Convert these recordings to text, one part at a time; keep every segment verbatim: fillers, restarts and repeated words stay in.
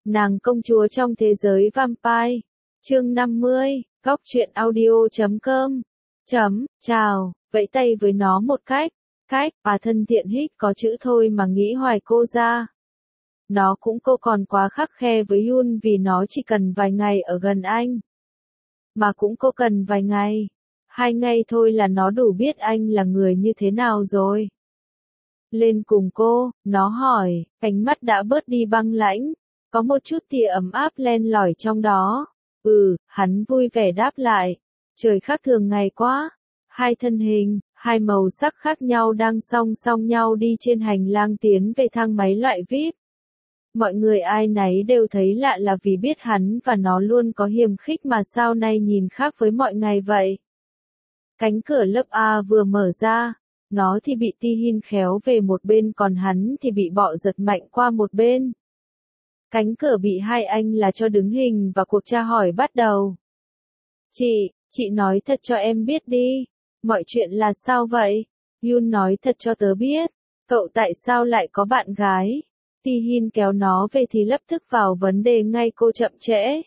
Nàng công chúa trong thế giới vampire. Chương năm mươi, góc truyện audio chấm com. Chấm, chào, vẫy tay với nó một cách. Cách, à thân thiện hít có chữ thôi mà nghĩ hoài cô ra. Nó cũng cô còn quá khắt khe với Yun vì nó chỉ cần vài ngày ở gần anh. Mà cũng cô cần vài ngày. Hai ngày thôi là nó đủ biết anh là người như thế nào rồi. Lên cùng cô, nó hỏi, ánh mắt đã bớt đi băng lãnh. Có một chút tia ấm áp len lỏi trong đó. Ừ, hắn vui vẻ đáp lại. Trời khác thường ngày quá. Hai thân hình, hai màu sắc khác nhau đang song song nhau đi trên hành lang tiến về thang máy loại vi ai pi. Mọi người ai nấy đều thấy lạ là vì biết hắn và nó luôn có hiềm khích mà sao nay nhìn khác với mọi ngày vậy. Cánh cửa lớp A vừa mở ra, nó thì bị Ti Hin khéo về một bên còn hắn thì bị bọ giật mạnh qua một bên. Cánh cửa bị hai anh là cho đứng hình và cuộc tra hỏi bắt đầu. Chị, chị nói thật cho em biết đi, mọi chuyện là sao vậy? Yun nói thật cho tớ biết, cậu tại sao lại có bạn gái? Ti Hin kéo nó về thì lập tức vào vấn đề ngay cô chậm trễ.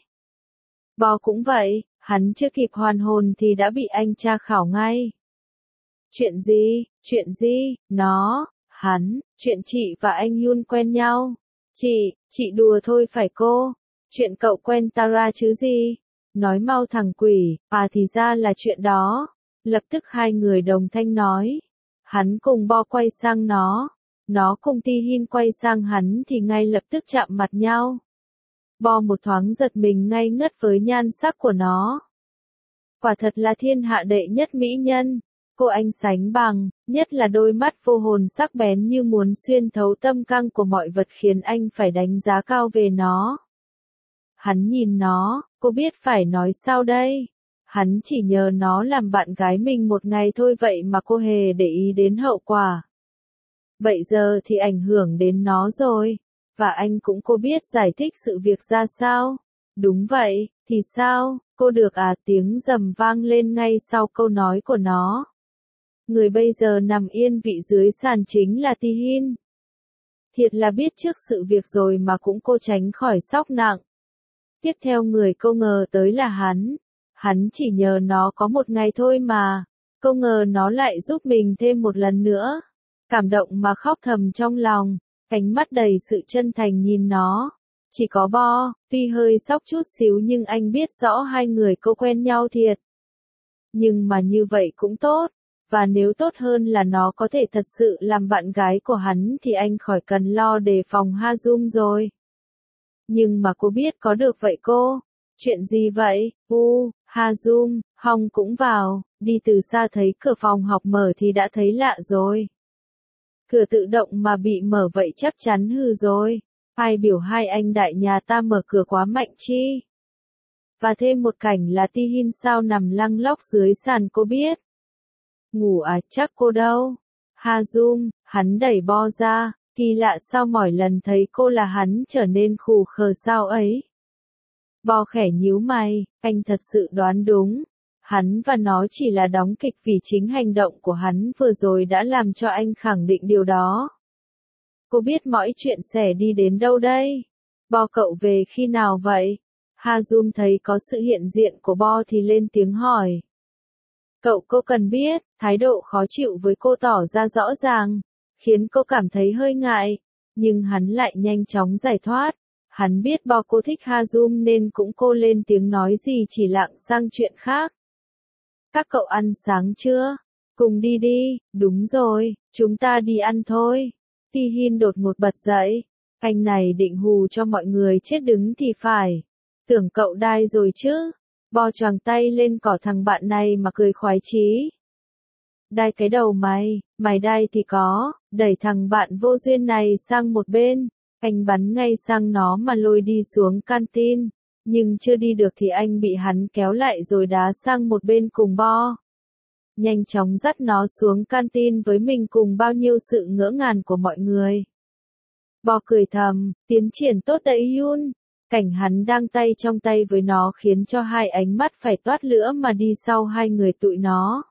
Bo cũng vậy, hắn chưa kịp hoàn hồn thì đã bị anh tra khảo ngay. Chuyện gì, chuyện gì, nó, hắn, chuyện chị và anh Yun quen nhau. Chị, chị đùa thôi phải cô, chuyện cậu quen Tara chứ gì. Nói mau thằng quỷ, à thì ra là chuyện đó. Lập tức hai người đồng thanh nói. Hắn cùng Bo quay sang nó. Nó cùng Ti Hin quay sang hắn thì ngay lập tức chạm mặt nhau. Bo một thoáng giật mình ngay ngất với nhan sắc của nó. Quả thật là thiên hạ đệ nhất mỹ nhân. Cô anh sánh bằng, nhất là đôi mắt vô hồn sắc bén như muốn xuyên thấu tâm căng của mọi vật khiến anh phải đánh giá cao về nó. Hắn nhìn nó, cô biết phải nói sao đây? Hắn chỉ nhờ nó làm bạn gái mình một ngày thôi vậy mà cô hề để ý đến hậu quả. Bây giờ thì ảnh hưởng đến nó rồi, và anh cũng cô biết giải thích sự việc ra sao? Đúng vậy, thì sao? Cô được à? Tiếng rầm vang lên ngay sau câu nói của nó. Người bây giờ nằm yên vị dưới sàn chính là Ti Hin. Thiệt là biết trước sự việc rồi mà cũng cô tránh khỏi sốc nặng. Tiếp theo người cô ngờ tới là hắn. Hắn chỉ nhờ nó có một ngày thôi mà. Cô ngờ nó lại giúp mình thêm một lần nữa. Cảm động mà khóc thầm trong lòng. Ánh mắt đầy sự chân thành nhìn nó. Chỉ có Bo, tuy hơi sốc chút xíu nhưng anh biết rõ hai người cô quen nhau thiệt. Nhưng mà như vậy cũng tốt. Và nếu tốt hơn là nó có thể thật sự làm bạn gái của hắn thì anh khỏi cần lo đề phòng Ha Jung rồi. Nhưng mà cô biết có được vậy cô? Chuyện gì vậy? U, Ha Jung, Hong cũng vào, đi từ xa thấy cửa phòng học mở thì đã thấy lạ rồi. Cửa tự động mà bị mở vậy chắc chắn hư rồi. Ai biểu hai anh đại nhà ta mở cửa quá mạnh chi? Và thêm một cảnh là Ti Hin sao nằm lăng lóc dưới sàn cô biết. Ngủ à, chắc cô đâu. Ha Jung, hắn đẩy Bo ra, kỳ lạ sao mỗi lần thấy cô là hắn trở nên khù khờ sao ấy. Bo khẽ nhíu mày, anh thật sự đoán đúng. Hắn và nó chỉ là đóng kịch vì chính hành động của hắn vừa rồi đã làm cho anh khẳng định điều đó. Cô biết mọi chuyện sẽ đi đến đâu đây? Bo cậu về khi nào vậy? Ha Jung thấy có sự hiện diện của Bo thì lên tiếng hỏi. Cậu cô cần biết, thái độ khó chịu với cô tỏ ra rõ ràng, khiến cô cảm thấy hơi ngại, nhưng hắn lại nhanh chóng giải thoát. Hắn biết Bo cô thích Ha Jung nên cũng cô lên tiếng nói gì chỉ lặng sang chuyện khác. Các cậu ăn sáng chưa? Cùng đi đi, đúng rồi, chúng ta đi ăn thôi. Ti Hin đột ngột bật dậy, anh này định hù cho mọi người chết đứng thì phải. Tưởng cậu đai rồi chứ? Bo choàng tay lên cỏ thằng bạn này mà cười khoái chí. Đai cái đầu mày, mày đai thì có, đẩy thằng bạn vô duyên này sang một bên, anh bắn ngay sang nó mà lôi đi xuống canteen, nhưng chưa đi được thì anh bị hắn kéo lại rồi đá sang một bên cùng Bo. Nhanh chóng dắt nó xuống canteen với mình cùng bao nhiêu sự ngỡ ngàng của mọi người. Bo cười thầm, tiến triển tốt đấy Yun. Cảnh hắn đang tay trong tay với nó khiến cho hai ánh mắt phải toát lửa mà đi sau hai người tụi nó.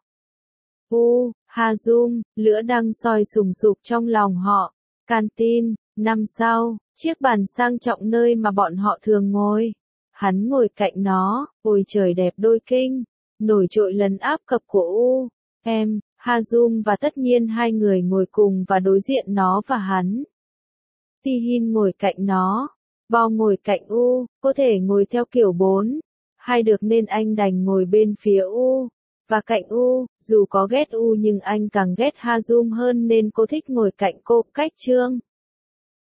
U, Ha Jung, lửa đang soi sùng sục trong lòng họ. Canteen, năm sau, chiếc bàn sang trọng nơi mà bọn họ thường ngồi. Hắn ngồi cạnh nó, ôi trời đẹp đôi kinh, nổi trội lấn áp cập của U, em, Hazum và tất nhiên hai người ngồi cùng và đối diện nó và hắn. Tihin ngồi cạnh nó, Bo ngồi cạnh U, có thể ngồi theo kiểu bốn, hai được nên anh đành ngồi bên phía U, và cạnh U, dù có ghét U nhưng anh càng ghét Hazum hơn nên cô thích ngồi cạnh cô, cách Trương.